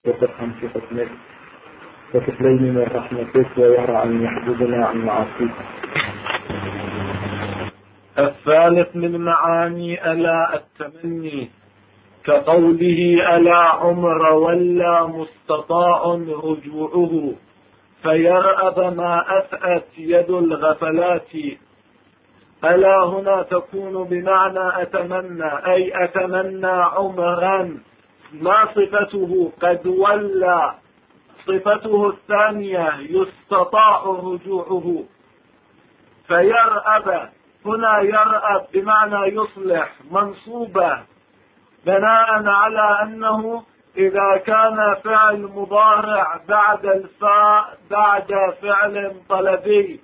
وترحم في حكمك وتكليني من رحمتك ويرى أن يحجبنا عن معاصيك. الثالث من معاني ألا التمني كقوله ألا عمر ولا مستطاع رجوعه فيرأب ما أفأت يد الغفلات. ألا هنا تكون بمعنى أتمنى، أي أتمنى عمرا. ما صفته؟ قد ولى. صفته الثانية يستطاع رجوعه. فيرأب هنا يرأب بمعنى يصلح، منصوبة بناء على أنه إذا كان فعل مضارع بعد الفاء بعد فعل طلبي.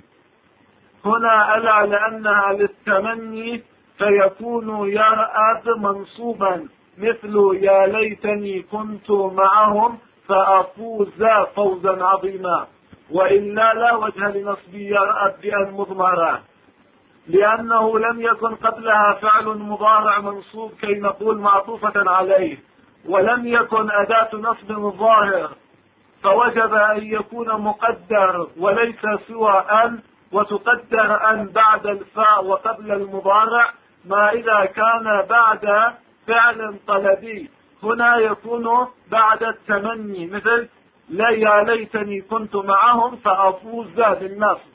هنا ألا لأنها للتمني فيكون يرأب منصوبا، مثل يا ليتني كنت معهم فأفوز فوزا عظيما. وإلا لا وجه لنصب يرأب بأن مضمرة، لأنه لم يكن قبلها فعل مضارع منصوب كي نقول معطوفة عليه، ولم يكن أداة نصب ظاهر، فوجب أن يكون مقدر وليس سوى أن، وتقدر أن بعد الفاء وقبل المضارع ما إذا كان بعد فعل طلبي. هنا يكون بعد التمني، مثل لا يا ليتني كنت معهم فأفوز بالنصر.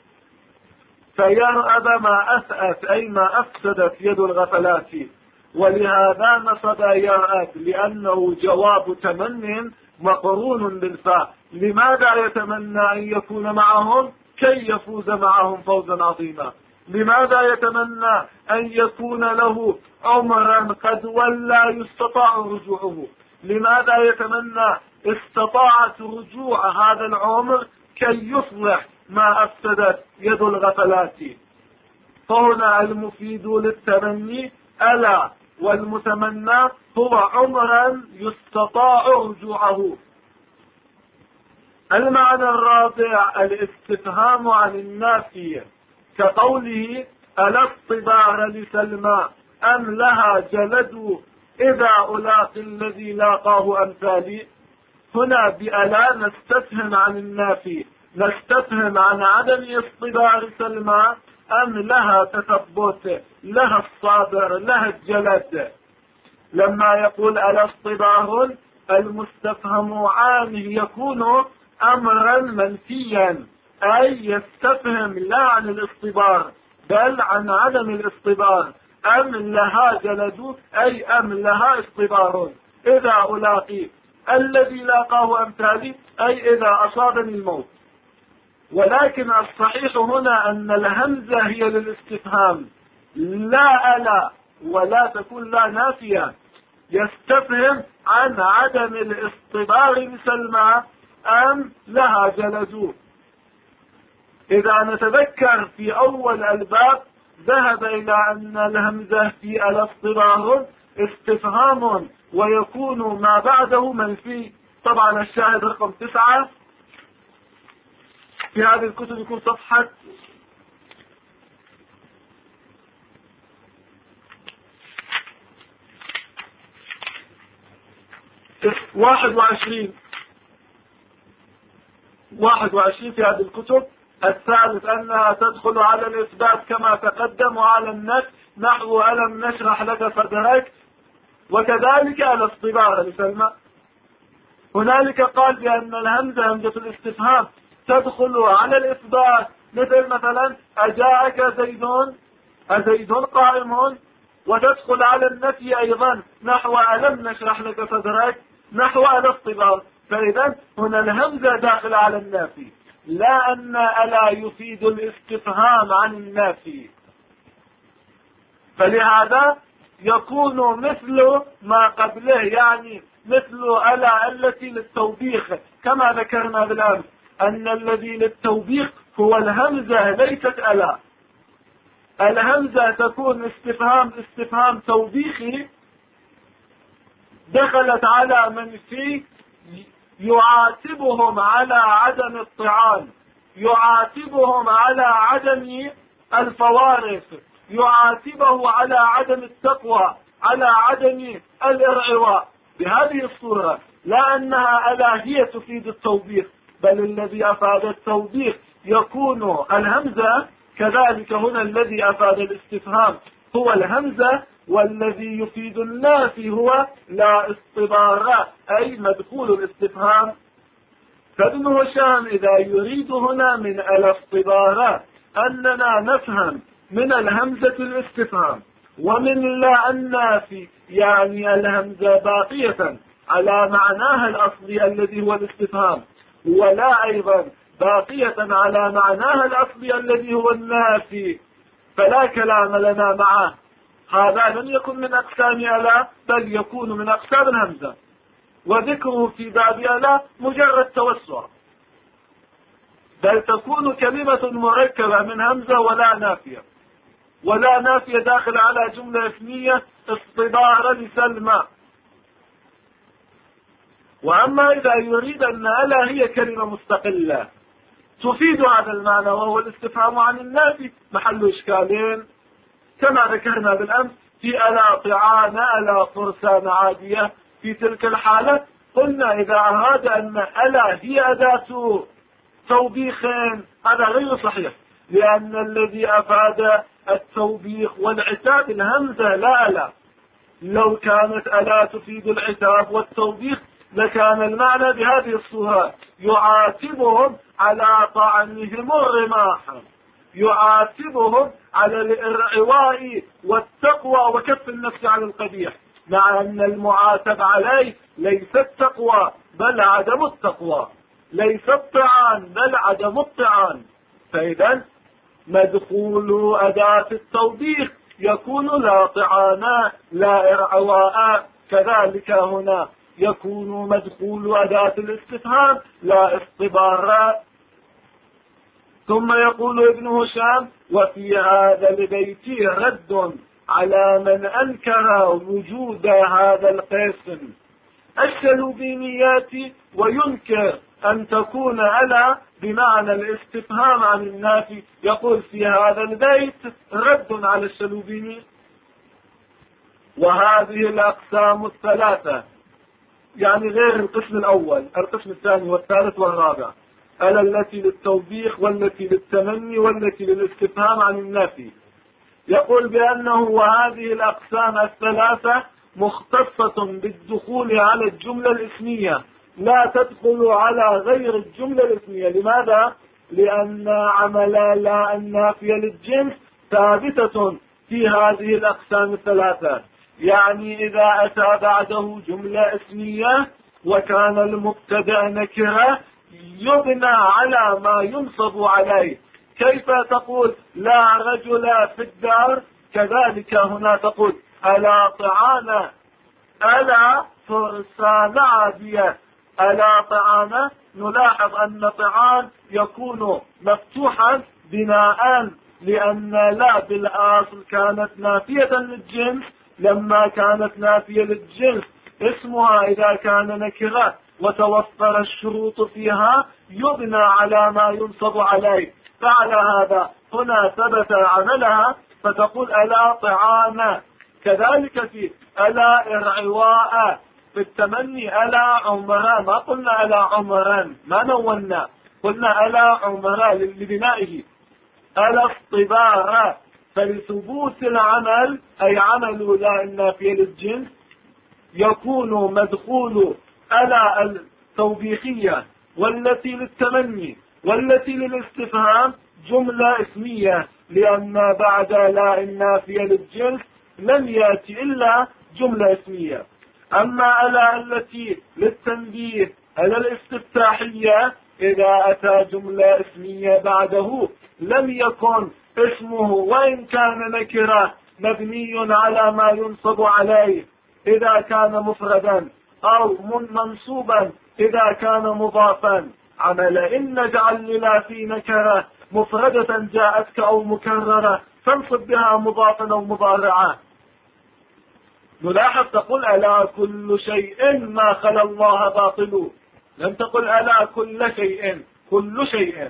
فيرأب ما أسأت أي ما أفسدت يد الغفلات، ولهذا نصب يرأب لأنه جواب تمن مقرون بالفاء. لماذا يتمنى أن يكون معهم؟ كي يفوز معهم فوزا عظيما. لماذا يتمنى أن يكون له عمرا قد ولى يستطاع رجوعه؟ لماذا يتمنى استطاعت رجوع هذا العمر؟ كي يصلح ما أفسدت يد الغفلات. فهنا المفيد للتمني ألا، والمتمنى هو عمرا يستطاع رجوعه. المعنى الرابع الاستفهام عن النافي كقوله ألا الطبار لسلمى أم لها جلد إذا ألاقي الذي لاقاه أمثالي. هنا بألا نستفهم عن النافي، نستفهم عن عدم اصطبار سلمى أم لها تثبت، لها الصابر، لها الجلد. لما يقول ألا اصطبار المستفهم عنه يكون أمرا منفيا، أي يستفهم لا عن الاصطبار بل عن عدم الاصطبار. أم لها جلد أي أم لها اصطبار إذا ألاقي الذي لاقاه أمثالي، أي إذا أصابني الموت. ولكن الصحيح هنا أن الهمزة هي للاستفهام لا ألا، ولا تكون لا نافية. يستفهم عن عدم الاصطبار لسلمى أم لها جلد. إذا نتذكر في أول الباب ذهب إلى أن الهمزة في الاصطبار استفهام ويكون ما بعده منفي. طبعا الشاهد رقم 9 في هذه الكتب يكون صفحة 21 في هذه الكتب. الثالث أنها تدخل على الإثبات كما تقدم، وعلى النفي نحو ألم نشرح لك صدرك، وكذلك الاصطبار لسلمى. هنالك قال بأن الهمزة همزة الاستفهام تدخل على الإثبات، مثلا أجاءك زيدون، أزيد قائم، وتدخل على النفي أيضا نحو ألم نشرح لك صدرك، نحو الاصطبار. فإذا هنا الهمزة داخلة على النافي، لا أن ألا يفيد الاستفهام عن النافي. فلهذا يكون مثل ما قبله، يعني مثل ألا التي للتوبيخ، كما ذكرنا بالأمس أن الذي للتوبيخ هو الهمزة ليست ألا. الهمزة تكون استفهام توبيخي دخلت على من فيه يعاتبهم على عدم الطعام، يعاتبهم على عدم الفوارث، يعاتبه على عدم التقوى، على عدم الارعواء. بهذه الصورة لا أنها ألا هي تفيد التوبيخ، بل الذي أفاد التوبيخ يكون الهمزة. كذلك هنا الذي أفاد الاستفهام هو الهمزة، والذي يفيد النافي هو لا اصطبار، أي مدخول الاستفهام. فابن هشام إذا يريد هنا من ألا اصطبار أننا نفهم من الهمزة الاستفهام ومن لا النافي، يعني الهمزة باقية على معناها الأصلي الذي هو الاستفهام، ولا أيضا باقية على معناها الأصلي الذي هو النافي، فلا كلام لنا معه. هذا لم يكن من أقسام ألا، بل يكون من أقسام الهمزة، وذكره في باب ألا مجرد توسع، بل تكون كلمة مركبة من همزة ولا نافية، ولا نافية داخل على جملة اسمية اصطبار لسلمى. وأما إذا يريد أن ألا هي كلمة مستقلة تفيد هذا المعنى وهو الاستفهام عن النافي، محل إشكالين كما ذكرنا بالأمس في ألا طعان ألا فرسان عادية. في تلك الحالة قلنا إذا أراد أن ألا هي أداة توبيخ هذا غير صحيح، لأن الذي أفاد التوبيخ والعتاب الهمزة لا ألا. لو كانت ألا تفيد العتاب والتوبيخ لكان المعنى بهذه الصورة: يعاتبهم على طعنهم الرماح، يعاتبهم على الإرعواء والتقوى وكف النفس عن القبيح، مع أن المعاتب عليه ليس التقوى بل عدم التقوى، ليس الطعان بل عدم الطعان. فإذا مدخول أداة التوبيخ يكون لا طعانا لا إرعواء، كذلك هنا يكون مدخول أداة الاستفهام لا اصطبار. ثم يقول ابن هشام: وفي هذا البيت رد على من أنكر وجود هذا القسم الشلوبينيات وينكر أن تكون ألا بمعنى الاستفهام عن النافي. يقول في هذا البيت رد على الشلوبيني. وهذه الأقسام الثلاثة، يعني غير القسم الأول، القسم الثاني والثالث والرابع، ألا التي للتوبيخ والتي للتمني والتي للاستفهام عن النافي، يقول بأنه وهذه الأقسام الثلاثة مختصة بالدخول على الجملة الاسمية، لا تدخل على غير الجملة الاسمية. لماذا؟ لأن عمل لا النافية للجنس ثابتة في هذه الأقسام الثلاثة. يعني إذا أتى بعده جملة اسمية وكان المبتدأ نكرة يبنى على ما ينصب عليه. كيف تقول لا رجل في الدار، كذلك هنا تقول ألا طعام ألا فرسان عادية. ألا طعام، نلاحظ أن طعام يكون مفتوحا بناء لأن لا بالأصل كانت نافية للجنس. لما كانت نافية للجنس اسمها إذا كان نكرة وتوفر الشروط فيها يبنى على ما ينصب عليه، فعلى هذا هنا ثبت عملها فتقول ألا طعام. كذلك في ألا إرعواء، في التمني ألا عمرا، ما قلنا ألا عمرا، ما نونا، قلنا ألا عمرا لبنائه. ألا اصطبارا، فلثبوت العمل أي عمل لا النافية للجنس يكون مدخول ألا التوبيخية والتي للتمني والتي للاستفهام جملة اسمية، لأن بعد لا النافية للجنس لم يأتي إلا جملة اسمية. أما ألا التي للتنبيه ألا الاستفتاحية إذا أتى جملة اسمية بعده لم يكن اسمه وإن كان نكرة مبني على ما ينصب عليه إذا كان مفردا أو منصوبا إذا كان مضافا. عمل إن نجعل لا في نكرة مفردة جاءتك أو مكررة فانصب بها مضافا أو مضارعا. نلاحظ تقول ألا كل شيء ما خلا الله باطل، لم تقل ألا كل شيء، كل شيء.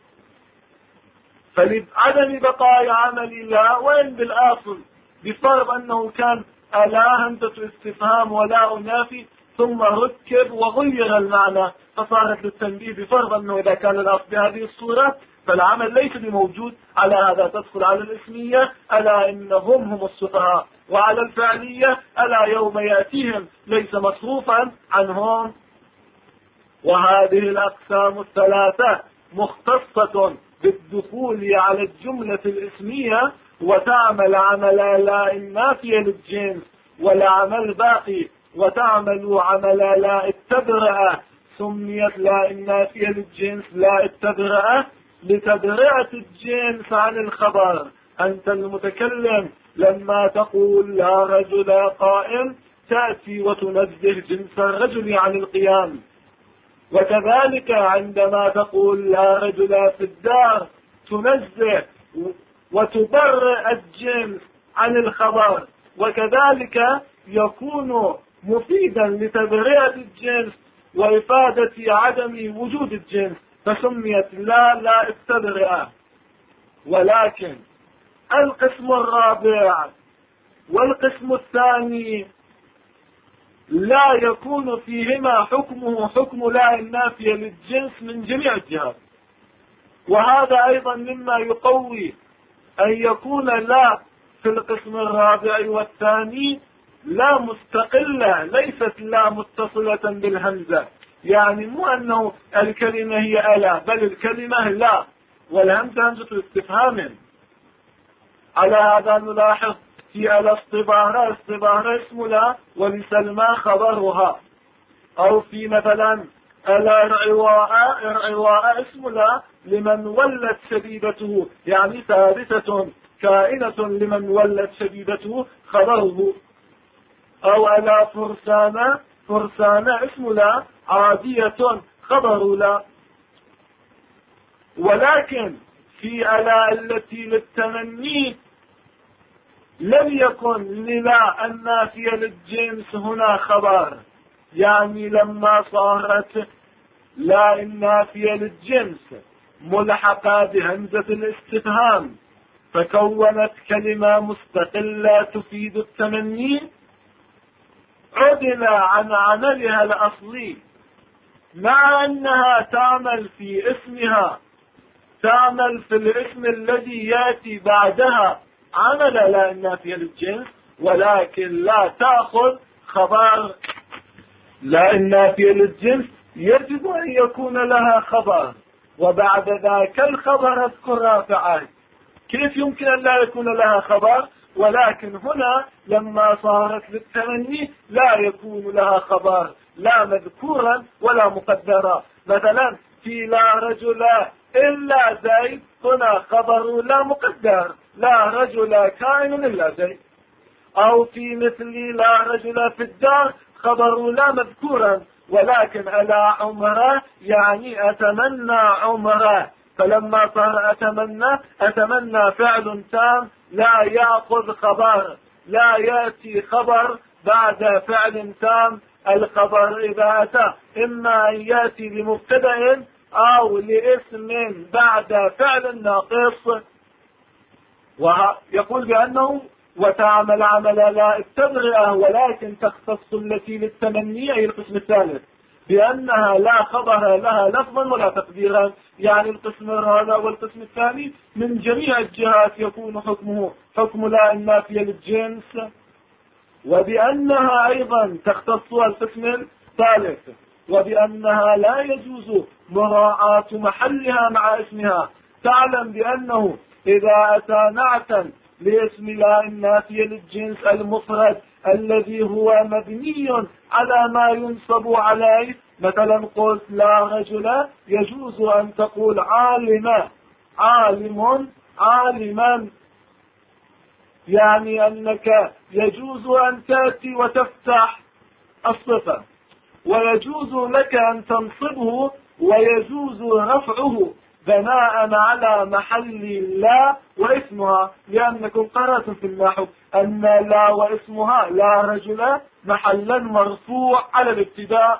فلعدم بقاء عمل لا وين بالآصل بفرض أنه كان ألا همزة استفهام ولا نافي ثم ركب وغير المعنى فصارت للتنبيه بفرض أنه إذا كان الأصل بهذه الصورة فالعمل ليس بموجود، على هذا تدخل على الاسمية ألا إنهم هم السفهاء، وعلى الفعلية ألا يوم يأتيهم ليس مصروفا عنهم. وهذه الأقسام الثلاثة مختصة بالدخول على الجملة الاسمية وتعمل عمل لا النافية للجنس والعمل باقي وتعمل عمل لا التبرئة. سميت لا النافية للجنس لا التبرئة لتبرئة الجنس عن الخبر. أنت المتكلم لما تقول لا رجل قائم تأتي وتنزه جنس الرجل عن القيام، وكذلك عندما تقول لا رجل في الدار تنزه وتبرئ الجنس عن الخبر، وكذلك يكون مفيدا لتبرئة الجنس وإفادة عدم وجود الجنس، فسميت لا التبرئة. ولكن القسم الرابع والقسم الثاني لا يكون فيهما حكمه حكم لا النافية للجنس من جميع الجهات، وهذا أيضا مما يقوي أن يكون لا في القسم الرابع والثاني لا مستقلة، ليست لا متصلة بالهمزة، يعني مو أنه الكلمة هي ألا، بل الكلمة لا، والهمزة همزة استفهام. على هذا نلاحظ في الاصطبارة اسم لا ولسلمى خبرها، أو في مثلا الرعواء اسم لا لمن ولت شبيبته، يعني ثابتة كائنة لمن ولت شبيبته خبره. أو ألا فرسان اسم لا عادية خبر لا. ولكن في ألا التي للتمني لم يكن للا النافية للجنس هنا خبر، يعني لما صارت لا النافية للجنس ملحقة بهمزة الاستفهام فكونت كلمة مستقلة تفيد التمني، عدل عن عملها الأصلي، مع أنها تعمل في اسمها، تعمل في الاسم الذي يأتي بعدها عمل لا النافية للجنس، ولكن لا تأخذ خبر لا النافية للجنس، يجب أن يكون لها خبر، وبعد ذاك الخبر اذكر رافعه. كيف يمكن أن لا يكون لها خبر؟ ولكن هنا لما صارت للتمني لا يكون لها خبر، لا مذكورا ولا مقدرا. مثلا في لا رجل إلا زيد هنا خبر لا مقدر، لا رجل كائن إلا زيد. أو في مثل لا رجل في الدار خبر لا مذكورا، ولكن ألا عمره يعني أتمنى عمره، فلما صار أتمنى فعل تام لا يأخذ خبر، لا يأتي خبر بعد فعل تام. الخبر إذا أتى إما أن يأتي لمبتدأ أو لاسم بعد فعل ناقص. ويقول بأنه وتعمل عمل لا التبرئة، ولكن تختص التي للتمني أي القسم الثالث بأنها لا خبر لها لفظا ولا تقديرا، يعني القسم الرابع والقسم الثاني من جميع الجهات يكون حكمه حكم لا النافية للجنس. وبأنها أيضا تختص القسم الثالث وبأنها لا يجوز مراعاة محلها مع اسمها. تعلم بأنه إذا أتى نعتا لاسم لا النافية للجنس المفرد الذي هو مبني على ما ينصب عليه، مثلا قلت لا رجل، يجوز أن تقول عالما، يعني أنك يجوز أن تأتي وتفتح الصفة، ويجوز لك أن تنصبه، ويجوز رفعه بناء على محل لا واسمها، لأنكم قرأتم في النحو أن لا واسمها لا رجل محلا مرفوع على الابتداء.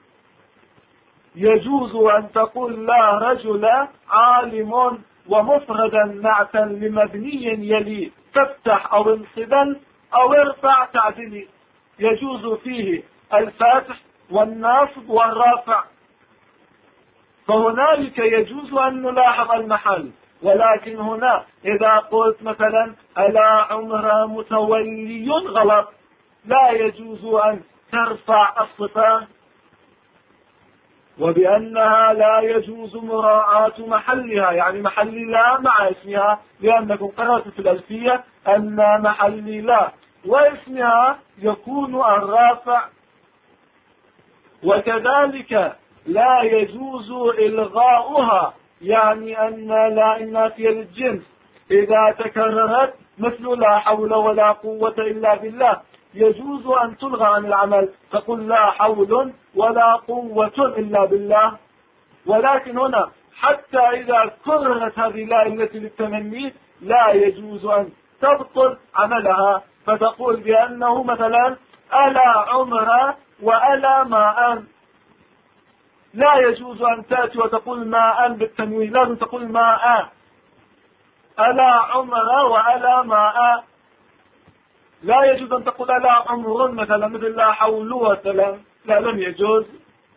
يجوز أن تقول لا رجل عالم ومفردا نعتا لمبني يلي تفتح أو انصبا أو ارفع تعدلي، يجوز فيه الفاتح والناصب والرافع، فهنالك يجوز أن نلاحظ المحل. ولكن هنا إذا قلت مثلا ألا عمر متولي غلط، لا يجوز أن ترفع الصفة، وبأنها لا يجوز مراعاة محلها، يعني محل لا مع اسمها، لأنكم قرأتوا في الألفية أن محل لا واسمها يكون الرافع. وكذلك لا يجوز إلغاؤها، يعني أن لا النافية للجنس إذا تكررت مثل لا حول ولا قوة إلا بالله يجوز أن تلغى عن العمل، تقول لا حول ولا قوة إلا بالله. ولكن هنا حتى إذا كررت هذه لا التي للتمني لا يجوز أن تبطل عملها، فتقول بأنه مثلا ألا عمر وألا ماء، لا يجوز أن تأتي وتقول ماء بالتنوين، لازم تقول ماء. ألا عمر وألا ماء، لا يجوز أن تقول ألا عمر مثلا مثل لا حول مثلا، لا لم يجوز.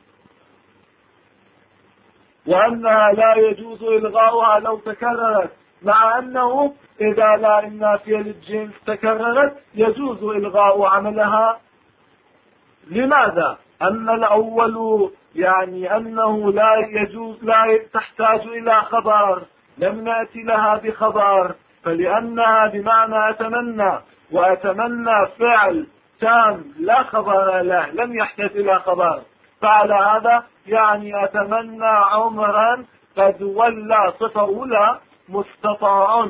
وأنها لا يجوز إلغاؤها لو تكررت، مع أنه إذا لا النافية للجنس تكررت يجوز إلغاء عملها. لماذا؟ أن الأول يعني أنه لا يجوز، لا تحتاج إلى خبر، لم نأتي لها بخبر، فلأنها بمعنى أتمنى، وأتمنى فعل تام لا خبر له، لم يحتاج إلى خبر. فعلى هذا يعني أتمنى عمرا قد ولى، صفة أولى مستطاع،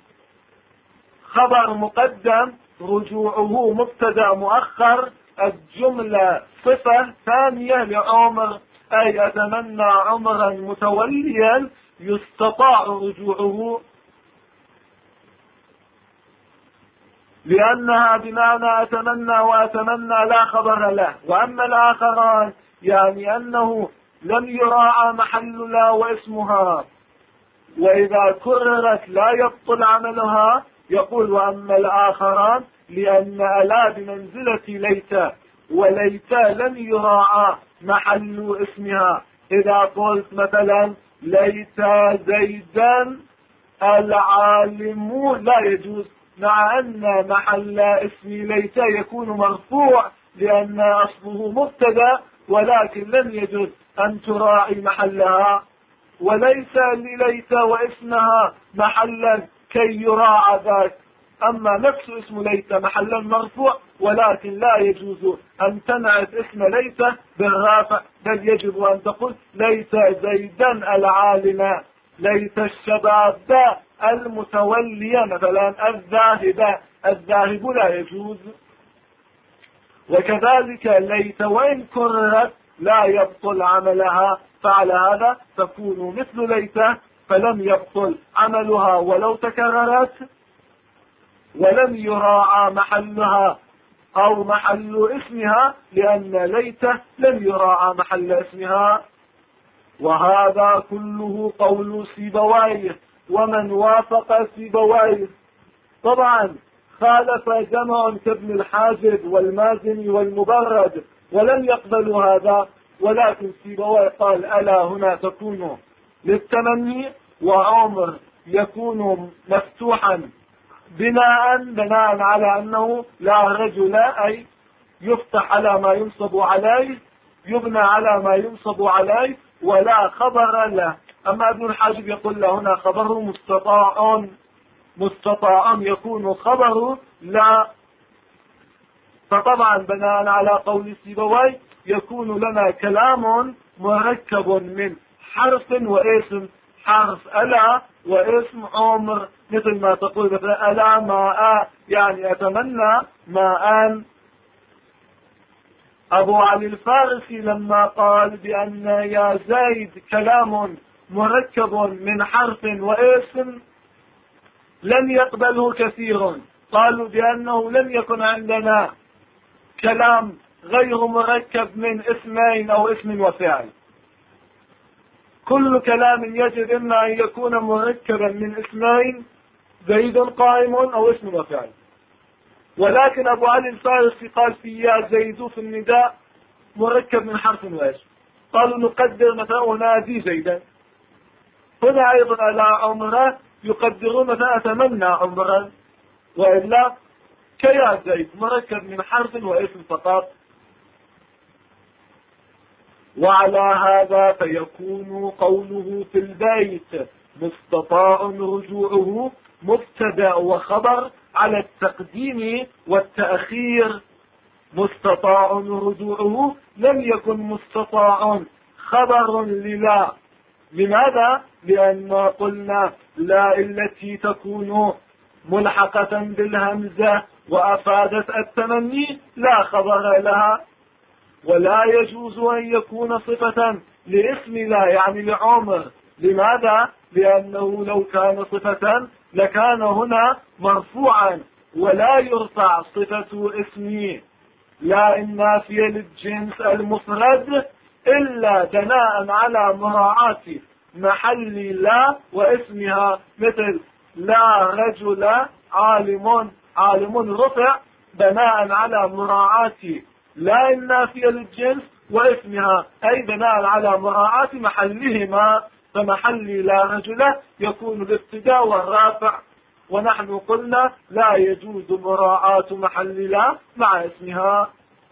خبر مقدم، رجوعه مبتدأ مؤخر، الجملة صفة ثانية لعمر، أي أتمنى عمرا متوليا يستطاع رجوعه، لأنها بمعنى أتمنى، وأتمنى لا خبر له. وأما الآخران يعني أنه لم يراعى محل لا واسمها، وإذا كررت لا يبطل عملها، يقول وأما الآخران لأن لا بمنزلة ليت، وليت لم يراعى محل اسمها. إذا قلت مثلا ليت زيدا العالم لا يجوز، مع أن محل اسم ليت يكون مرفوع لأن أصله مبتدا، ولكن لم يجوز أن تراعي محلها، وليس لليت واسمها محلا كي يراعى ذاك. أما نفس اسم ليت محلا مرفوع، ولكن لا يجوز أن تنعت اسم ليت بالرافع، بل يجب أن تقول ليت زيدا العالم، ليت الشباب المتولي مثلا الذاهب، الذاهب لا يجوز. وكذلك ليت وإن كررت لا يبطل عملها، فعلى هذا تكون مثل ليت فلم يبطل عملها ولو تكررت، ولم يراعى محلها أو محل اسمها، لأن ليت لم يراعى محل اسمها. وهذا كله قول سيبويه، ومن وافق سيبويه. طبعا خالف جمع كابن الحاجب والمازني والمبرد ولم يقبلوا هذا، ولكن سيبويه قال ألا هنا تكون للتمني، وعمر يكون مفتوحا بناء على أنه لا رجل، أي يفتح على ما ينصب عليه، يبنى على ما ينصب عليه، ولا خبر له. أما ابن الحاجب يقول له هنا خبره مستطاع يكون خبره لا. فطبعا بناء على قول سيبويه يكون لنا كلام مركب من حرف واسم، حرف ألا واسم عمر، مثل ما تقول مثلا ألا ماء، يعني أتمنى ماء. أبو علي الفارسي لما قال بأن يا زيد كلام مركب من حرف واسم لم يقبله كثير، قالوا بأنه لم يكن عندنا كلام غير مركب من اسمين أو اسم وفعل. كل كلام يجب إما أن يكون مركبا من اسمين، زيد قائم أو اسم وفعل. ولكن أبو علي الفارسي قال في يا زيد في النداء مركب من حرف وإيش. قالوا نقدر مثلا أنادي زيدا. هنا أيضا ألا عمره يقدرون مثلا أتمنى عمرا، وإلا كيا زيد مركب من حرف واسم فقط. وعلى هذا فيكون قوله في البيت مستطاع رجوعه مبتدأ وخبر على التقديم والتأخير. مستطاع رجوعه لم يكن مستطاع خبر للا. لماذا؟ لأن قلنا لا التي تكون ملحقة بالهمزة وأفادت التمني لا خبر لها، ولا يجوز أن يكون صفة لاسم لا يعني لعمر. لماذا؟ لأنه لو كان صفة لكان هنا مرفوعا، ولا يرفع صفة اسم لا النافية للجنس المفرد إلا بناء على مراعاة محل لا واسمها، مثل لا رجل عالم رفع بناء على مراعاة لا النافية للجنس واسمها، أي بناء على مراعاة محلهما. فمحل لا رجل يكون الابتداء والرافع، ونحن قلنا لا يجوز مراعاة محل لا مع اسمها.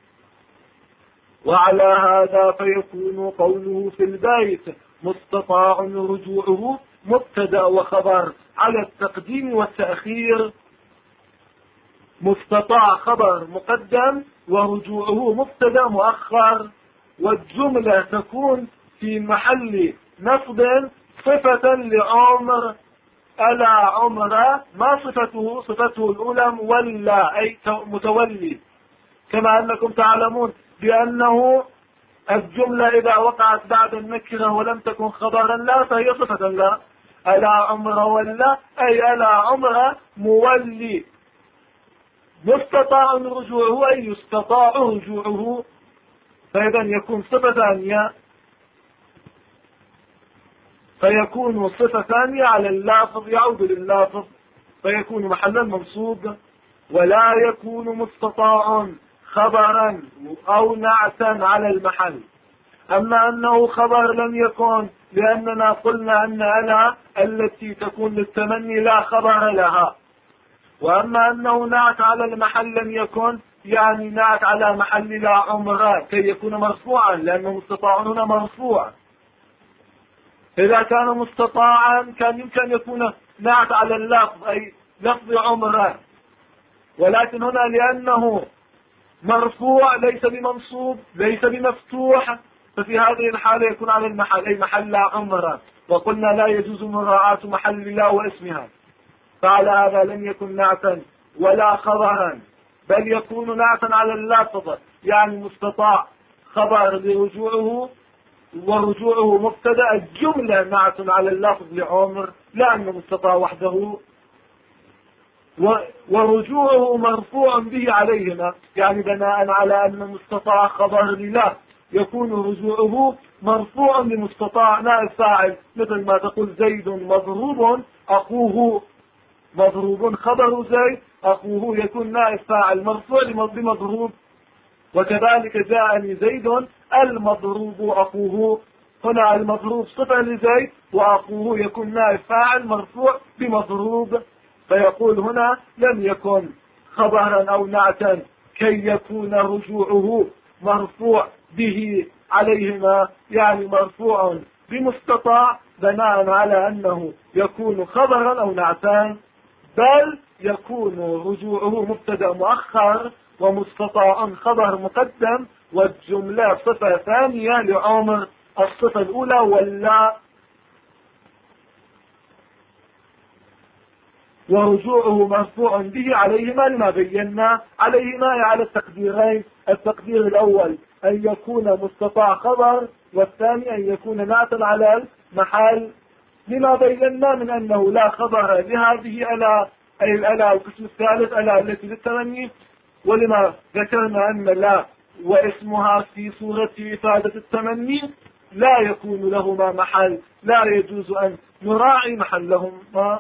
وعلى هذا فيكون قوله في البيت مستطاع رجوعه مبتدأ وخبر على التقديم والتأخير. مستطاع خبر مقدم ورجوعه مبتدأ مؤخر، والجملة تكون في محل نصب صفة لعمر. ألا عمر ما صفته؟ صفته الأولى مولى أي متولي، كما أنكم تعلمون بأنه الجملة إذا وقعت بعد النكرة ولم تكن خبرا لا فهي صفة لا. ألا عمر ولا أي ألا عمر مولي. مستطاع رجوعه أي يستطاع رجوعه، فإذا يكون صفة ثانية، فيكون صفة ثانية على اللافظ يعود لللافظ فيكون محلا منصوب. ولا يكون مستطاع خبرا أو نعتا على المحل. أما أنه خبر لم يكن، لأننا قلنا أن ألا التي تكون للتمني لا خبر لها. وأما أنه نعت على المحل لم يكن، يعني نعت على محل لا عمر كي يكون مرفوعا، لأنه مستطاع هنا مرفوع. إذا كان مستطاعا كان يمكن يكون نعت على اللفظ أي لفظ عمر، ولكن هنا لأنه مرفوع ليس بمنصوب ليس بمفتوح، ففي هذه الحالة يكون على المحل أي محل لا عمر. وقلنا لا يجوز مراعاة محل لا واسمها، فعلى هذا لم يكن نعتا ولا خبرا، بل يكون نعتا على اللفظ، يعني مستطاع خبر لرجوعه ورجوعه مبتدأ. الجملة نعت على اللفظ لعمر لأنه مستطاع وحده، ورجوعه مرفوع به عليهما، يعني بناء على أن مستطاع خبر لله يكون رجوعه مرفوع لمستطاع نائب فاعل، مثل ما تقول زيد مضروب أخوه، مضروب خبر زيد أخوه يكون نائب فاعل مرفوع بمضروب. وكذلك جاءني زيد المضروب أخوه، هنا المضروب صفة لزيد وأخوه يكون نائب فاعل مرفوع بمضروب. فيقول هنا لم يكن خبرا أو نعتا كي يكون رجوعه مرفوع به عليهما، يعني مرفوع بمستطاع بناء على أنه يكون خبرا أو نعتان، بل يكون رجوعه مبتدأ مؤخر ومستطاع خبر مقدم، والجملة صفة ثانية لعمر الصفة الأولى ولا. ورجوعه مرفوع به عليهما لما بينا عليهما على التقديرين. التقدير الأول أن يكون مستطاع خبر، والثاني أن يكون نعتا على المحل، لما بينا من أنه لا خبر لهذه ألا أي الألا القسم الثالث ألا التي للتمني، ولما ذكرنا أن لا واسمها في صورة إفادة التمني لا يكون لهما محل، لا يجوز أن نراعي محلهما.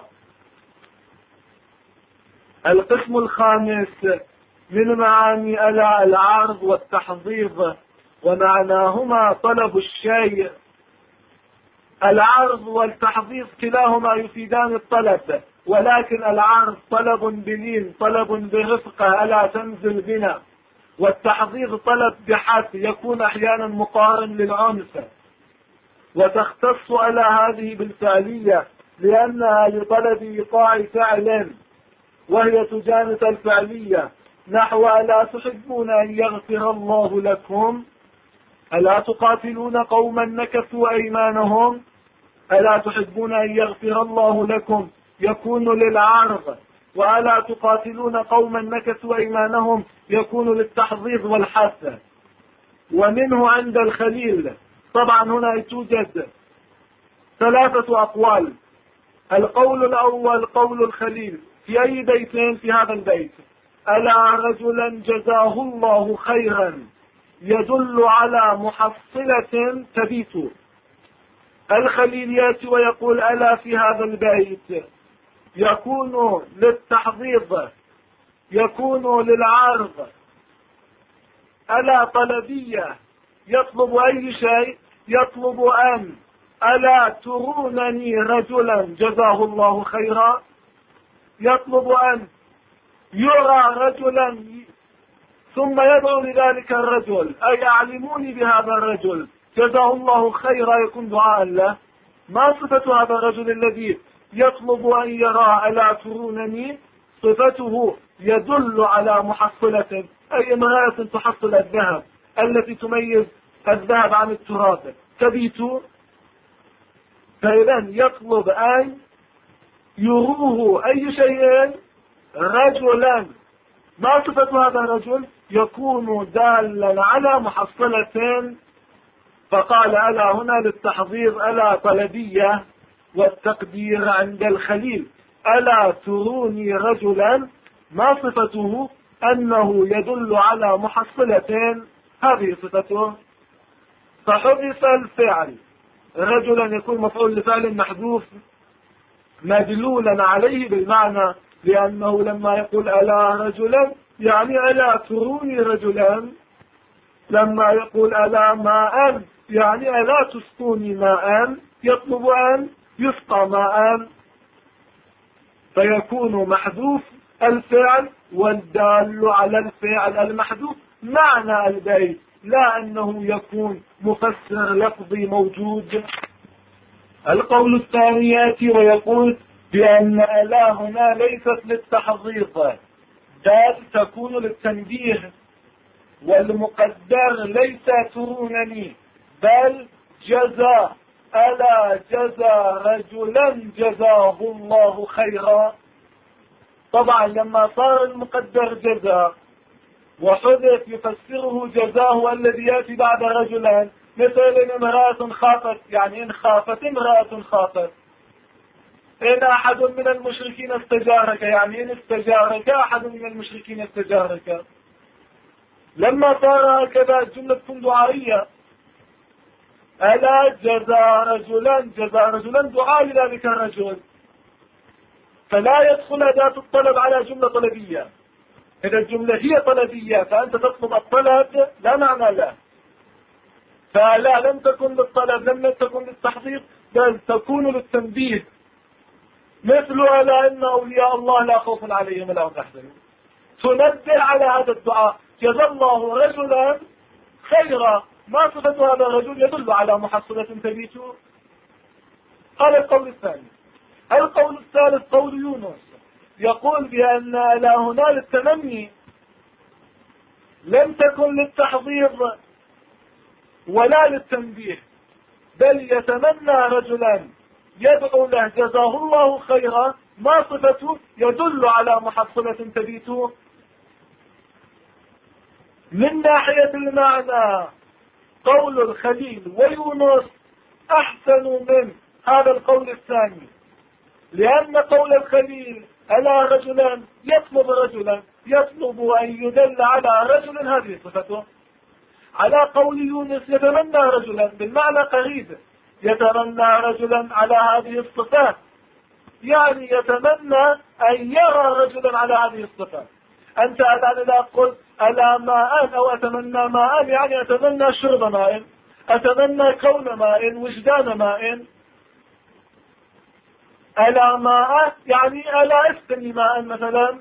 القسم الخامس من معاني ألا العرض والتحضيض ومعناهما طلب الشيء. العرض والتحضيض كلاهما يفيدان الطلب، ولكن العرض طلب بلين، طلب برفقة، ألا تنزل بنا. والتحضيض طلب بحث، يكون أحيانا مقارن للعنف. وتختص على هذه بالفعلية لأنها لطلب إيقاع فعل، وهي تجانس الفعلية، نحو ألا تحبون أن يغفر الله لكم، ألا تقاتلون قوما نكثوا أيمانهم، ألا تحبون أن يغفر الله لكم يكون للعرض، وألا تقاتلون قوما نكثوا أيمانهم يكون للتحضيض والحث. ومنه عند الخليل، طبعا هنا توجد 3 أقوال. القول الأول قول الخليل في أي بيتين في هذا البيت: ألا رجلا جزاه الله خيرا يدل على محصلة تبيت. الخليل يأتي ويقول ألا في هذا البيت يكون للتحضيض، يكون للعرض. ألا طلبية، يطلب أي شيء، يطلب أن ألا ترونني رجلا جزاه الله خيرا، يطلب أن يرى رجلا ثم يدعو لذلك الرجل، أي أعلموني بهذا الرجل جزاه الله خيرا، يكون دعاء له. ما صفة هذا الرجل الذي يطلب أن يرى ألا ترونني؟ صفته يدل على محصلة، أي امرأة تحصل الذهب التي تميز الذهب عن التراب، تبيت. فإذا يطلب أن يروه أي شيء رجلا. ما صفة هذا الرجل؟ يكون دالا على محصلة. فقال ألا هنا للتحضير، ألا طلبية. والتقدير عند الخليل ألا تروني رجلا، ما صفته؟ أنه يدل على محصلة، هذه صفته. فحذف الفعل، رجلا يكون مفعول لفعل محذوف مدلولا عليه بالمعنى، لأنه لما يقول ألا رجلا يعني ألا تروني رجلا، لما يقول ألا ماء يعني ألا تسقوني ماء، يطلب أن يسقى ماء. فيكون محذوف الفعل والدال على الفعل المحذوف معنى البيت، لا أنه يكون مفسر لفظي موجود. القول الثاني يأتي ويقول بأن ألا هنا ليست للتحضيض، بل تكون للتنبيه، والمقدر ليس ترونني بل جزى، ألا جزى رجلا جزاه الله خيرا. طبعا لما صار المقدر جزى وحذف يفسره جزاه الذي يأتي بعد رجلا، مثل إن امرأة خافت، يعني إن خافت امرأة خافت، إن أحد من المشركين استجارك، يعني إن استجارك أحد من المشركين استجارك. لما صار هكذا جملة دعائية، ألا جزى رجلا دعاء لذلك الرجل، فلا يدخل أداة الطلب على جملة طلبية. إذا الجملة هي طلبية فأنت تطلب الطلب لا معنى له، فلا لم تكن للطلب، لم تكن للتحضير، بل تكون للتنبيه. مثل ألا إن أولياء الله لا خوف عليهم ولا هم يحزنون، تنبه على هذا الدعاء جزى الله رجلا خيرا. ما صفة هذا الرجل؟ يدل على محصلة تبيت. قال القول الثاني. القول الثالث قول يونس، يقول بأن ألا هنا للتمني، لم تكن للتحضير ولا للتنبيه، بل يتمنى رجلا يدعو له جزاه الله خيرا. ما صفته؟ يدل على محصلة تبيت. من ناحية المعنى قول الخليل ويونس أحسن من هذا القول الثاني، لأن قول الخليل ألا رجلا يطلب أن يدل على رجل، هذه صفته. على قول يونس يتمنى رجلا بالمعنى قريب، يتمنى رجلا على هذه الصفات، يعني يتمنى أن يرى رجلا على هذه الصفات. أنت الآن إذا قلت ألا ماء أو أتمنى ماء يعني أتمنى شرب ماء، أتمنى كون ماء، وجدان ماء. ألا ماء يعني ألا اسقني ماء مثلا.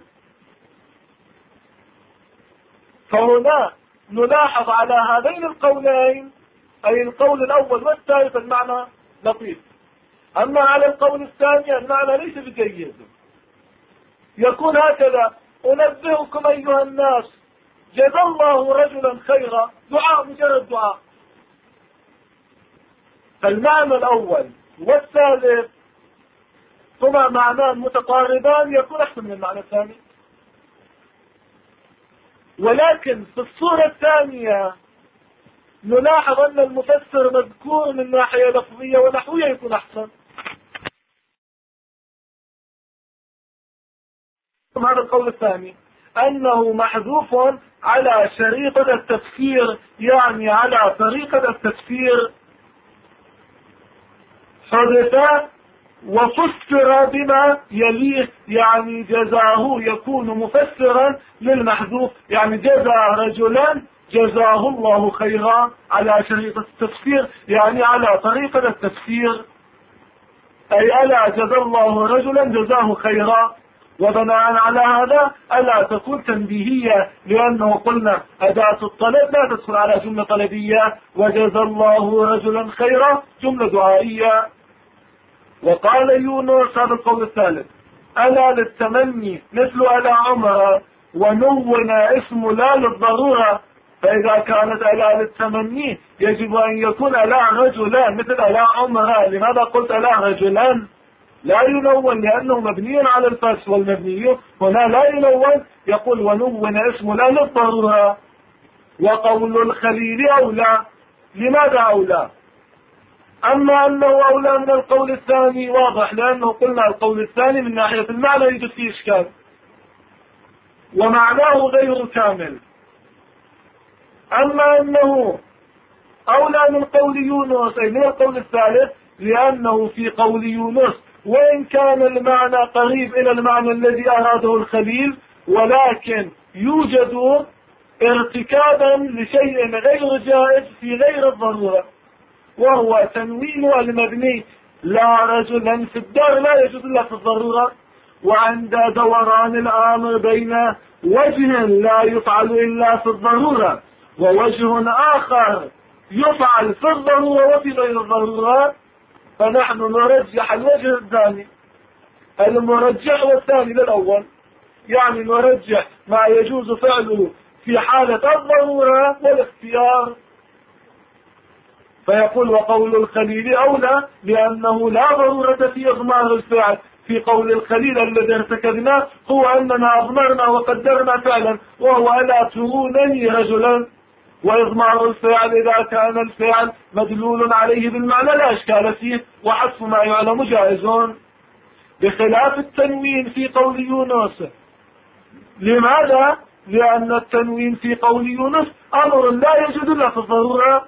فهنا نلاحظ على هذين القولين، أي القول الأول والثالث، المعنى لطيف. أما على القول الثاني المعنى ليس بجيد. يكون هكذا: أنبهكم أيها الناس جزى الله رجلا خيرا، دعاء، مجرد دعاء. فالمعنى الأول والثالث هما معنان متقاربان، يكون أحسن من المعنى الثاني. ولكن في الصورة الثانية نلاحظ أن المفسر مذكور من ناحية لفظية ونحوية، يكون أحسن. هذا القول الثاني أنه محذوف على شريطة التفسير، يعني على طريقة التفسير، حدث وفسر بما يليه، يعني جزاه يكون مفسرا للمحذوف، يعني جزى رجلا جزاه الله خيرا على شريطة التفسير، يعني على طريقة التفسير، أي ألا جزى الله رجلا جزاه خيرا. وبناء على هذا ألا تكون تنبيهية، لأنه قلنا أداة الطلب لا تدخل على جملة طلبية، وجزى الله رجلا خيرا جملة دعائية. وقال يونس، هذا القول الثالث: ألا للتمني مثل ألا عمر، ونون اسم لا للضرورة. فإذا كانت ألا للتمني يجب أن يكون ألا رجلان مثل ألا عمر. لماذا قلت ألا رجلان؟ لا ينون لأنه مبني على الفتح، والمبني هنا لا ينون. يقول ونون اسم لا للضرورة. وقول الخليل أولى. لماذا أولى؟ أما أنه أولى من القول الثاني واضح، لأنه قلنا القول الثاني من ناحية المعنى يوجد فيه إشكال، ومعناه غير كامل. أما أنه أولى من قول يونس، أي من القول الثالث، لأنه في قول يونس وإن كان المعنى قريب إلى المعنى الذي أراده الخليل، ولكن يوجد ارتكابا لشيء غير جائز في غير الضرورة، وهو تنوين المبني لا رجلا في الدار لا يجوز إلا في الضرورة. وعند دوران الأمر بين وجه لا يفعل إلا في الضرورة ووجه آخر يفعل في الضرورة وفي غير الضرورة، فنحن نرجح الوجه الثاني. المرجح والثاني للأول، يعني نرجح ما يجوز فعله في حالة الضرورة والاختيار. فيقول وقول الخليل أولى لأنه لا ضرورة في إضمار الفعل. في قول الخليل الذي ارتكبناه هو أننا أضمرنا وقدرنا فعلا، وهو ألا ترونني رجلا. وإضمار الفعل إذا كان الفعل مدلول عليه بالمعنى لا إشكال فيه، وحذف ما يعلم جائزون، بخلاف التنوين في قول يونس. لماذا؟ لأن التنوين في قول يونس أمر لا يجوز إلا في الضرورة.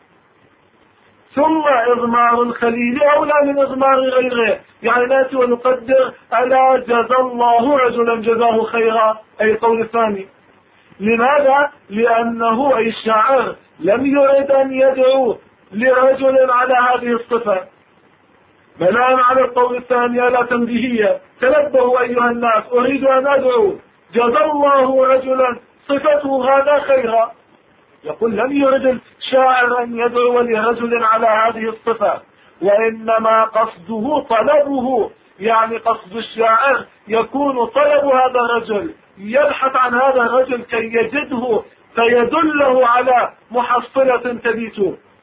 ثم إضمار الخليل أولى من إضمار غيره، يعني نأتي ونقدر ألا جزى الله رجلا جزاه خيرا، أي القول الثاني. لماذا؟ لأنه أي الشاعر لم يرد أن يدعو لرجل على هذه الصفة، بناء على القول الثاني ألا تنبيهية: تنبهوا أيها الناس أريد أن أدعو جزى الله رجلا صفته هذا خيرا. يقول لم يرد الشاعر أن يدعو لرجل على هذه الصفة، وإنما قصده طلبه، يعني قصد الشاعر يكون طلب هذا الرجل، يبحث عن هذا الرجل كي يجده فيدله على محصلة تبيت.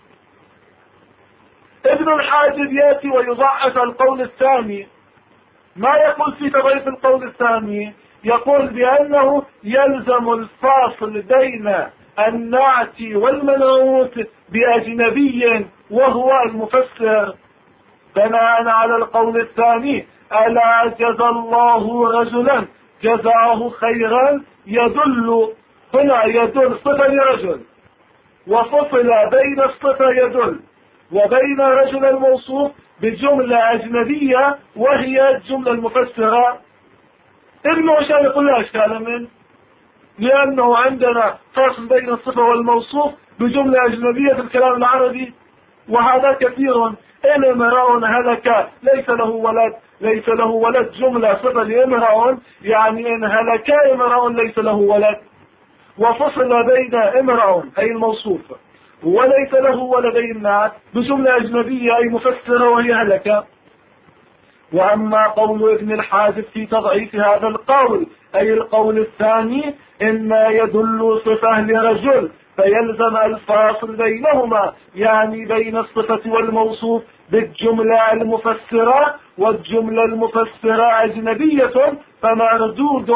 ابن الحاجب يأتي ويضعف القول الثاني. ما يقول في تضعيف القول الثاني؟ يقول بأنه يلزم الفاصل بين النعت والمنعوت بأجنبي وهو المفسر، بناء على القول الثاني: ألا جزى الله رجلا جزاه خيرا، يدل هنا يدل صفة لرجل، وفصل بين الصفة يدل وبين رجل الموصوف بجملة أجنبية وهي الجملة المفسرة. ابن هشام يقول لا إشكال منه. لأنه عندنا فصل بين الصفة والموصوف بجملة أجنبية في الكلام العربي، وهذا كثير. إن امرأ هلك ليس له ولد، ليس له ولد جملة صفة لامرأ، يعني إن هلك امرأ ليس له ولد. وفصل بين امرأ أي الموصوف وليس له ولدين معه بجملة أجنبية أي مفسرة وهي هلك. وأما قول ابن الحاجب في تضعيف هذا القول أي القول الثاني إما يدل صفة لرجل فيلزم الفاصل بينهما، يعني بين الصفة والموصوف بالجملة المفسرة، والجملة المفسرة أجنبية فمردود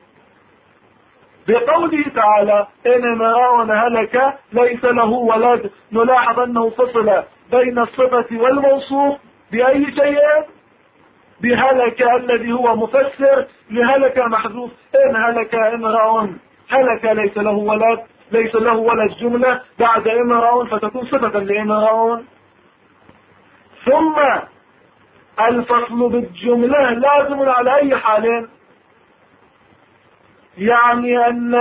بقوله تعالى إن امرأ هلك ليس له ولد. نلاحظ أنه فصل بين الصفة والموصوف بأي شيء؟ بهلك الذي هو مفسر لهلك محذوف. إن هلك امرأ، هلك ليس له ولد، ليس له ولد جملة بعد امرأ فتكون صفة لامرأ. ثم الفصل بالجملة لازم على أي حال، يعني أن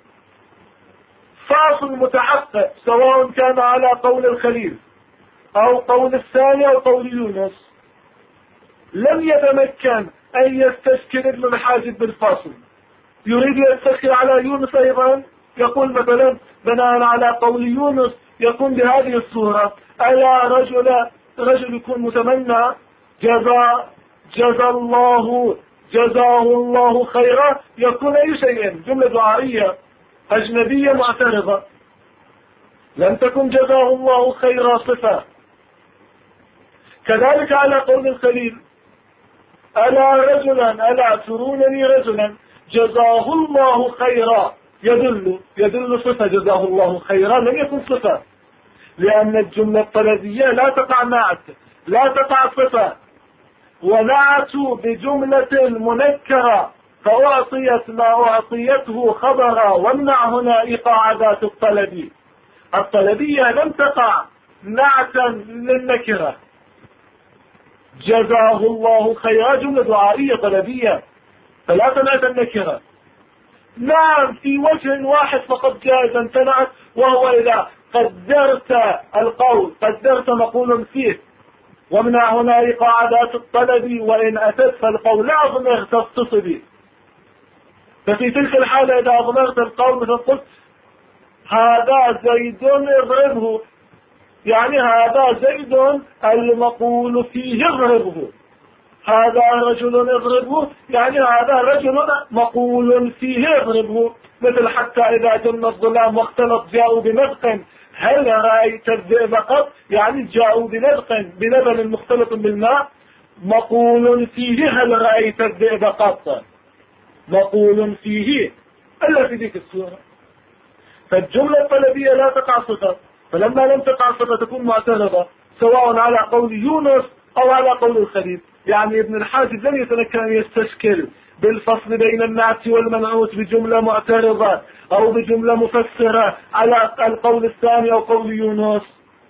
الفاصل متحقق سواء كان على قول الخليل أو قول الثاني أو قول يونس. لم يتمكن أن يستشكل ابن الحاجب بالفاصل، يريد يستشكل على يونس أيضا، يقول مثلا بناء على قول يونس يكون بهذه الصورة: ألا رجل يكون متمنى جزاه الله خيرا، يكون أي شيء جملة دعائية أجنبية معترضة، لم تكن جزاه الله خيرا صفة. كذلك على قول الخليل: ألا ترونني رجلا جزاه الله خيرا، يدل صفة جزاه الله خيرا، لم يكن صفة، لأن الجملة الطلبية لا تقع نعت، لا تقع صفة، ونعت بجملة منكرة فأعطيت ما أعطيته خبرا، وامنع هنا إيقاع ذات الطلبية لم تقع نعتا للنكرة. جزاه الله خيرا جملة دعائية طلبية فلا تنعت النكرة. نعم في وجه واحد فقط جائز أن تنعت، وهو إذا قدرت القول، قدرت مقول فيه، ومنع هنا إيقاع ذات الطلب، وإن أتت فالقول لا أضمر تتصبي. ففي تلك الحالة إذا أضمرت القول مثل قلت هذا زيد اضربه، يعني هذا زيد المقول فيه اضربه، هذا رجل اضربه، يعني هذا رجل مقول فيه اضربه. مثل حتى إذا جن الظلام واختلط جاءوا بنبق هل رأيت الذئب قط، يعني جاءوا بلبن مختلط بالماء، مقول فيه هل رأيت الذئب قط، مقول فيه إلا في ذيك الصورة. فالجملة الطلبية لا تقع صفة، فلما لم تقع صفة تكون معترضة سواء على قول يونس أو على قول الخليل. يعني ابن الحاجب لم يتمكن أن يستشكل بالفصل بين النعت والمنعوت بجملة معترضة أو بجملة مفسرة على القول الثاني أو قول يونس.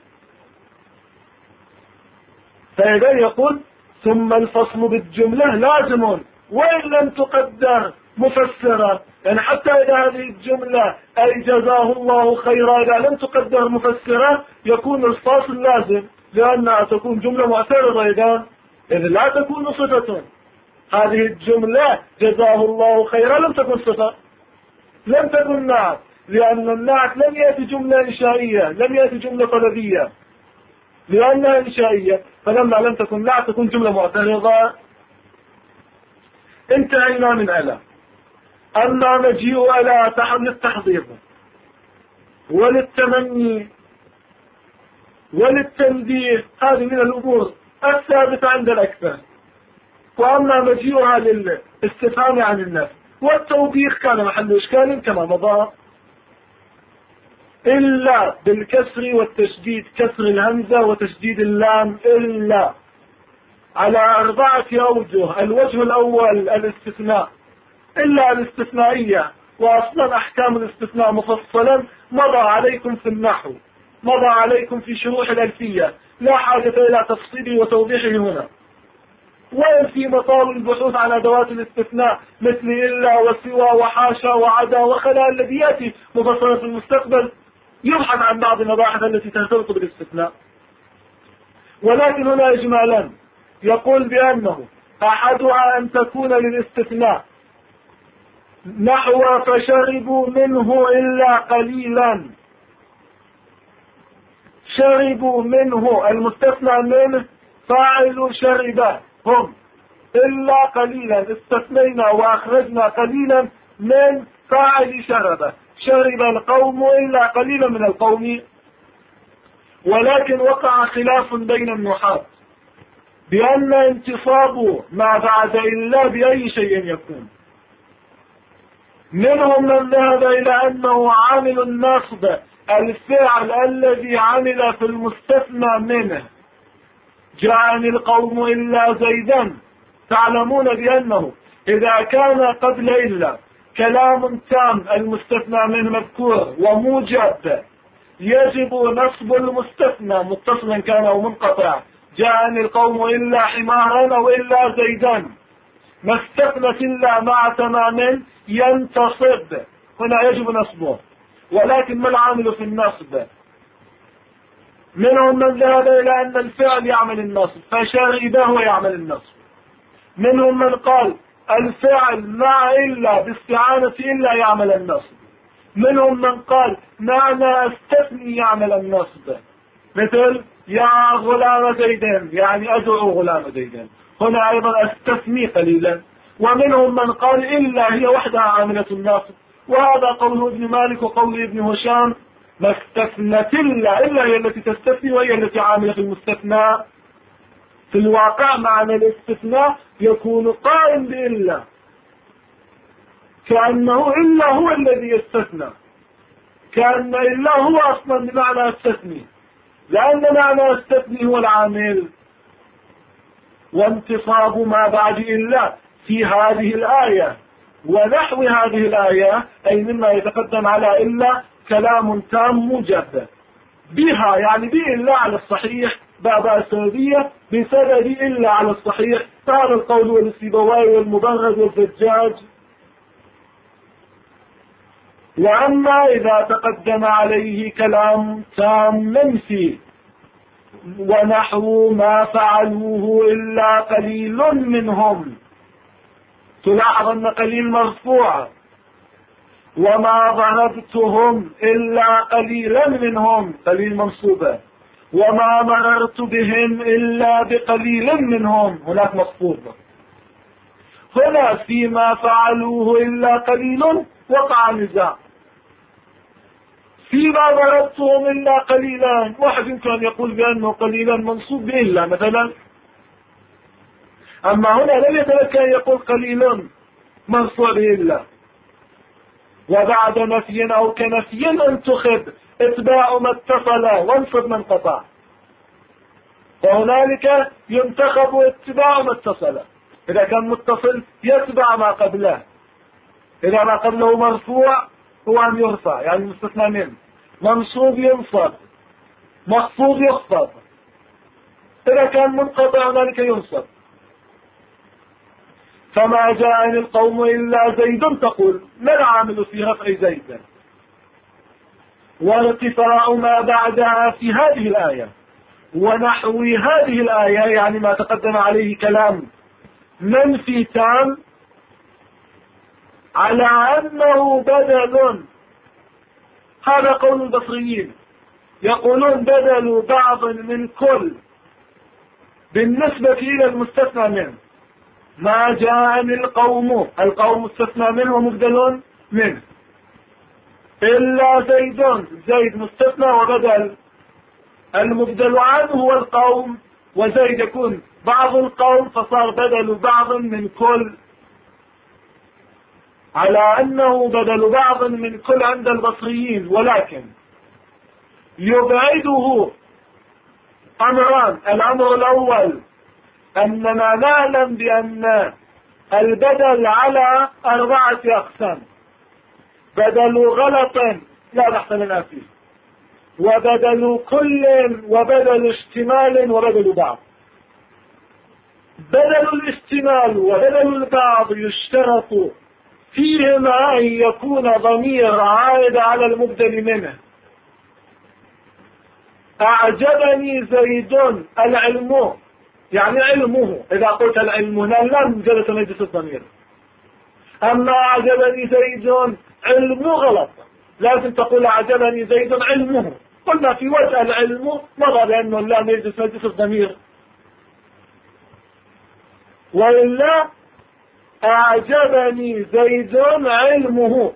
فإذا يقول ثم الفصل بالجملة لازم وإن لم تقدر مفسرة، يعني حتى إذا هذه الجملة أي جزاه الله خيرا إذا لم تقدر مفسرة يكون الفاصل لازم، لأنها تكون جملة معترضة إذا لا تكون صفة. هذه الجملة جزاه الله خيرا لم تكن صفة، لم تكن نعت، لأن النعت لم يأتي جملة إنشائية، لم يأتي جملة طلبية، لأنها إنشائية، فلما لم تكن نعت تكون جملة معترضة. انتهينا من ألا. أما مجيء ألا للتحضير وللتمني وللتنبيه هذه من الأمور الثابتة عند الأكثر. وأما مجيئها للاستفهام عن النفي والتوبيخ كان محل إشكال كما مضى، إلا بالكسر والتشديد، كسر الهمزة وتشديد اللام، إلا على 4 أوجه. الوجه الأول الاستثناء، إلا الاستثنائية، وأصلا أحكام الاستثناء مفصلا مضى عليكم في النحو، مضى عليكم في شروح الألفية، لا حاجة إلى تفصيله وتوضيحه هنا. وين في مطال البحوث عن أدوات الاستثناء مثل إلا وسوى وحاشا وعدا وخلا الذي يأتي مفصلا في المستقبل، يبحث عن بعض المباحث التي ترتبط بالاستثناء. ولكن هنا إجمالا يقول بأنه أحدها أن تكون للاستثناء نحو فشربوا منه إلا قليلا. شربوا منه المستثنى منه فاعل شرب هم إلا قليلا، استثنينا وأخرجنا قليلا من فاعل شرب. شرب القوم إلا قليلا من القوم. ولكن وقع خلاف بين النحاة بأن انتصاب ما بعد إلا بأي شيء يكون. منهم من ذهب إلى أنه عامل النصب الفعل الذي عمل في المستثنى منه. جاءني القوم إلا زيدا. تعلمون بأنه إذا كان قبل إلا كلام تام المستثنى منه مذكور وموجب يجب نصب المستثنى متصلا كان أو منقطع. جاءني القوم إلا حمارا أو إلا زيدا. ما استثنت إلا مع تمام ينتصب، هنا يجب نصبه. ولكن ما العامل في النصب؟ منهم من ذهب إلى أن الفعل يعمل النصب فشربه يعمل النصب. منهم من قال الفعل مع إلا باستعانة إلا يعمل النصب. منهم من قال معنى استثني يعمل النصب، مثل يا غلام زيدين يعني أدعو غلام زيدين، هنا أيضا استثني قليلا. ومنهم من قال إلا هي وحدها عاملة النصب، وهذا قول ابن مالك وقول ابن هشام. ما استثنت إلا هي التي تستثني وهي التي عاملة المستثنى. في الواقع معنى الاستثناء يكون قائم بإلا، كأنه إلا هو الذي يستثنى، كأن إلا هو أصلا بمعنى استثني، لأن معنى استثني هو العامل. وانتصاب ما بعد إلا في هذه الآية ونحو هذه الآية أي مما يتقدم على إلا كلام تام موجب بها، يعني بإلا على الصحيح باب السببية بسبب إلا على الصحيح. هذا القول والسيبوي والمبرد والزجاج. وأما إذا تقدم عليه كلام تام منفي ونحو ما فعلوه إلا قليل منهم، تلاحظ أن قليل مرفوع، وما ضربتهم إلا قليلا منهم قليل منصوبة، وما مررت بهم إلا بقليل منهم هناك مخفوضة. هنا فيما فعلوه إلا قليل وقع نزاع. فيما ضربتهم إلا قليلا، واحد يمكن أن يقول بأنه قليلا منصوب بإلا مثلا، أما هنا لم يتمكن أن يقول قليل منصوب بإلا. وبعد نفي أو كنفي انتخب اتباع ما اتصل وانصب من قطع، وهنالك ينتخب اتباع ما اتصل. إذا كان متصل يتبع ما قبله، إذا ما قبله مرفوع هو أن يرفع يعني مستثنى منه، منصوب ينصب، مخفوض يخفض. إذا كان منقطع هنالك ينصب. فما جاءني القوم إلا زيد تقول ما العامل في رفع زيد؟ وارتفاع ما بعدها في هذه الآية ونحو هذه الآية يعني ما تقدم عليه كلام منفي تام على أنه بدل. هذا قول البصريين، يقولون بدل بعض من كل بالنسبة إلى المستثنى منه. ما جاءني القوم مستثنى منه ومبدل منه، إلا زيد مستثنى وبدل، المبدل عنه هو القوم، وزيد يكون بعض القوم فصار بدل بعض من كل، على أنه بدل بعض من كل عند البصريين. ولكن يبعده أمران. الأمر الأول أننا نعلم بأن البدل على 4 أقسام: بدل غلط لا بحث لنا فيه، وبدل كل، وبدل اشتمال، وبدل بعض. بدل الاستمال وبدل البعض يشترط فيهما أن يكون ضمير عائد على المبدل منه. أعجبني زيد العلم، يعني علمه. إذا قلت العلم لم جلس مجلس الضمير. أما أعجبني زيد علمه غلط، لازم تقول أعجبني زيد علمه. قلنا في وجه العلم مضى لأنه لا مجلس الضمير، وإلا أعجبني زيد علمه.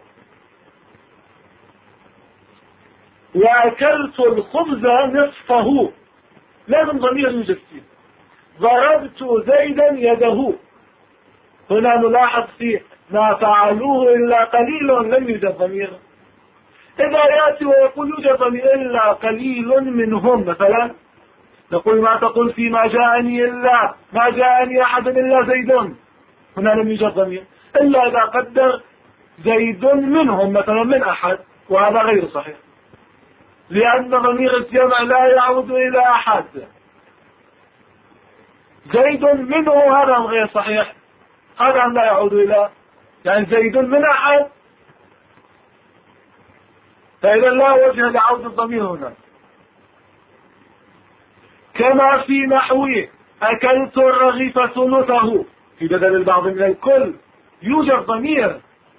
وأكلت الخبز نصفه، لازم ضمير يوجد فيه. ضربت زيدا يده، هنا نلاحظ فيه ما فعلوه إلا قليل لم يوجد ضمير. إذا يأتي ويقول يوجد ضمير إلا قليل منهم مثلا، نقول ما تقول في ما جاءني إلا ما جاءني أحد إلا زيد، هنا لم يوجد ضمير إلا إذا قدر زيد منهم مثلا من أحد، وهذا غير صحيح لأن ضمير الجمع لا يعود إلى أحد. زيد منه هذا غير صحيح، هذا لا يعود إلى، يعني زيد من أحد، فإذا لا وجه لعود الضمير هنا. كما في نحوه أكلت الرغيف ثلثه، في بدل البعض من الكل يوجد ضمير،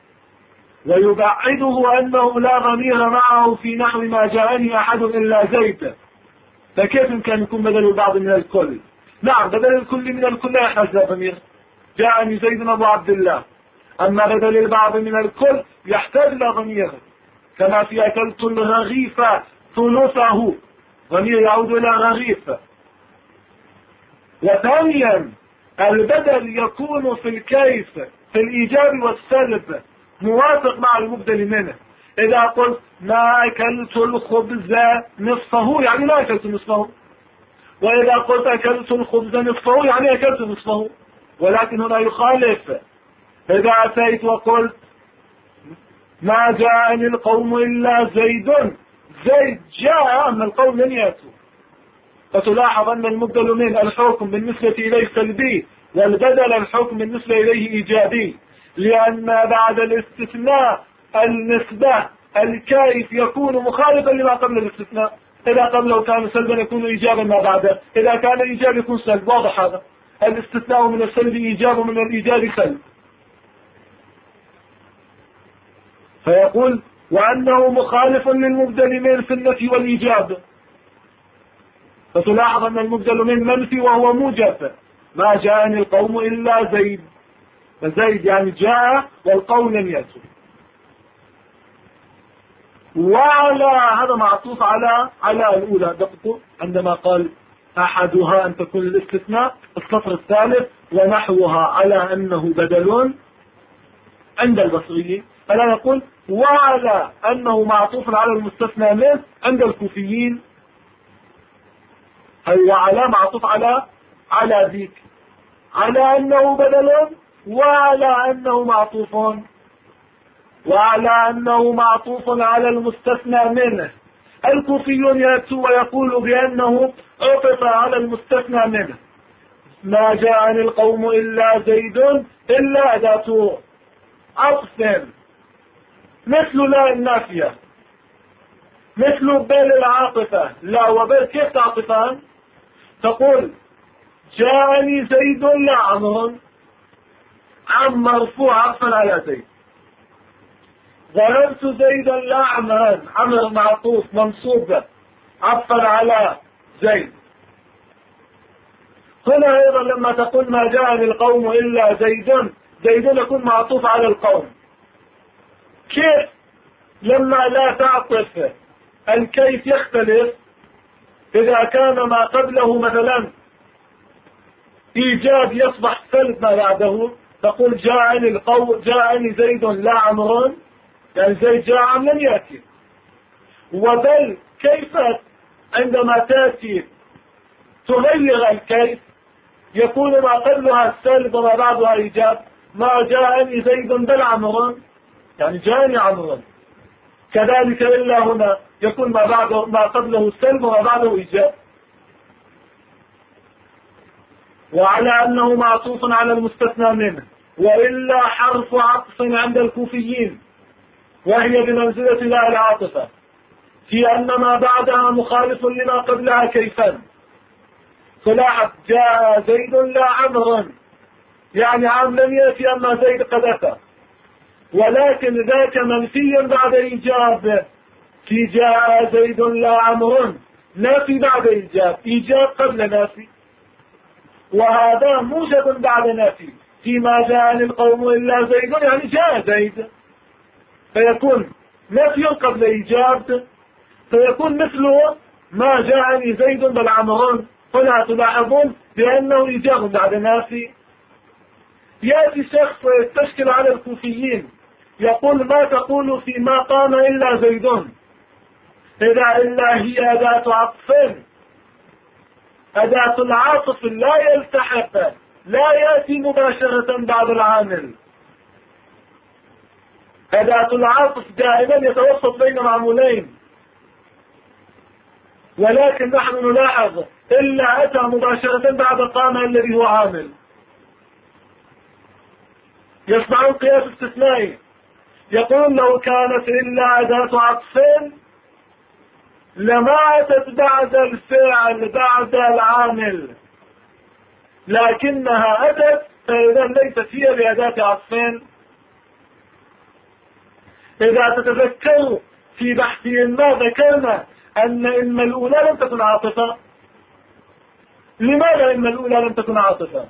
ويبعده أنه لا ضمير معه في نحو ما جاءني أحد إلا زيد. فكيف كان يكون بدل البعض من الكل؟ نعم بدل الكل من الكل لا يحتاج إلى ضمير، جاءني زيد أبو عبد الله. أما بدل البعض من الكل يحتاج إلى ضمير، كما في أكلت الرغيف ثلثه، ضمير يعود إلى رغيف. وثانيا البدل يكون في الكيف في الإيجاب والسلب موافق مع المبدل منه. إذا قلت ما أكلت الخبز نصفه يعني لا أكلت نصفه، وإذا قلت أكلت الخبز نصفه يعني أكلت نصفه، ولكن هنا يخالف. إذا أتيت وقلت ما جاءني القوم إلا زيد، زيد جاء أما القوم لم يأتوا، فتلاحظ أن المبدل من الحكم بالنسبة إليه سلبي، والبدل الحكم بالنسبة إليه إيجابي، لأن بعد الاستثناء النسبة الكيف يكون مخالفا لما قبل الاستثناء. إذا قبله كان سلبا يكون إيجابا ما بعده، إذا كان إيجاب يكون سلب. واضح هذا؟ الاستثناء من السلب إيجاب ومن الإيجاب سلب. فيقول وأنه مخالف للمبدل من في النفي والإيجاب، فتلاحظ أن المبدل من منفي وهو موجب. ما جاءني القوم إلا زيد، فزيد يعني جاء والقوم لم يأتوا. وعلى هذا معطوف على الأولى دقته عندما قال أحدها أن تكون الاستثناء. السطر الثالث ونحوها على أنه بدل عند البصريين، فلا نقول وعلى أنه معطوف على المستثنى منه عند الكوفيين، أي وعلى معطوف على ذيك، على أنه بدل وعلى أنه معطوف، وعلى أنه معطوف على المستثنى منه. الكوفيون يأتوا ويقول بأنه عطف على المستثنى منه. ما جاءني القوم إلا زيد إلا أداة عطف، مثل لا النافية، مثل بل العاطفة. لا وبل كيف تعطفان؟ تقول جاءني زيد لا عمر، عم مرفوع عطفا على زيد. ضربت زيدا لا عمرا، عمر معطوف منصوب عطفا على زيد. هنا أيضا لما تقول ما جاءني القوم إلا زيد، زيد يكون معطوف على القوم. كيف لما لا تعطف الكيف يختلف؟ إذا كان ما قبله مثلا إيجاب يصبح سلب ما بعده، تقول جاءني زيد لا عمر، يعني زيد جاء عم لم يأتي. وبل كيف عندما تأتي تغير الكيف يكون ما قبلها سلب وما بعدها إيجاب. ما جاءني زيد بل عمر، يعني جاءني عمر. كذلك إلا هنا يكون ما قبله سلب وما بعده إيجاب. وعلى أنه معطوف على المستثنى منه، وإلا حرف عطف عند الكوفيين، وهي بمنزلة لا العاطفة في أن ما بعدها مخالف لما قبلها كيفا. فلاحظ جاء زيد لا عمرو، يعني عام لم يأتي أما زيد قد أتى، ولكن ذاك منفي بعد إيجاب. في جاء زيد لا عمرو نافي بعد إيجاب، إيجاب قبل نافي، وهذا موجب بعد نافي. فيما جاءني القوم إلا زيد يعني جاء زيد، فيكون نفي قبل إيجاب، فيكون مثله ما جاءني زيد بل عمرو. هنا تلاحظون بأنه إيجاب بعد نافي. يأتي شخص ويستشكل على الكوفيين يقول ما تقول في ما قام إلا زيد؟ إذا إلا هي أداة عطف، أداة العاطف لا يلتحق، لا يأتي مباشرة بعد العامل. أداة العاطف دائما يتوسط بين معمولين، ولكن نحن نلاحظ إلا أتى مباشرة بعد قام الذي هو عامل. يصنعون قياس استثنائي، يقول لو كانت إلا أداة عطف لما أتت بعد الفعل بعد العامل، لكنها أتت، فإذا ليست هي بأداة عطف. إذا تتذكروا في بحث ما ذكرنا أن إما الأولى لم تكن عاطفة. لماذا إما الأولى لم تكن عاطفة؟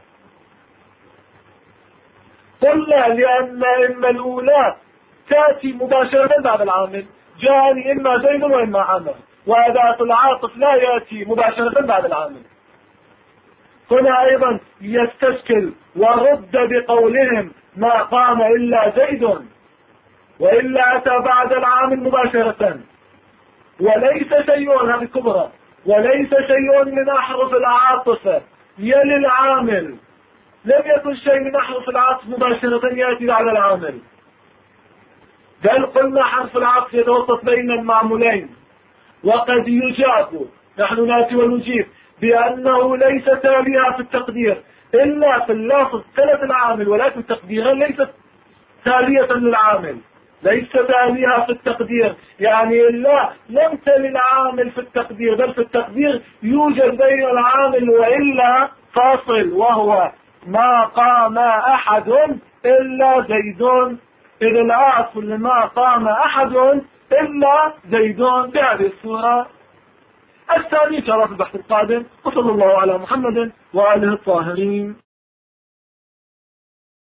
قلنا لأن إما الأولى تأتي مباشرة بعد العامل، جاءني إما زيد وإما عمرو، وأداة العاطف لا يأتي مباشرة بعد العامل. هنا أيضا يستشكل ورد بقولهم ما قام إلا زيد، وإلا أتى بعد العامل مباشرة، وليس شيء، هذه كبرى، وليس شيء من أحرف العاطفة يلي العامل، لم يكن شيء من أحرف العاطف مباشرة يأتي بعد العامل، بل قلنا حرف العطف يتوسط بين المعمولين. وقد يجاب، نحن ناتي ونجيب بأنه ليس تاليها في التقدير إلا في اللفظ تلت العامل، ولكن تقديرا ليست تالية للعامل، ليس تاليها في التقدير، يعني إلا لم تلي العامل في التقدير، بل في التقدير يوجد بين العامل وإلا فاصل، وهو ما قام أحد إلا زيد. إذا العاطف لما قام أحد إلا زيد بهذه الصورة. الثاني إن شاء الله في البحث القادم، وصلى الله على محمد وآله الطاهرين.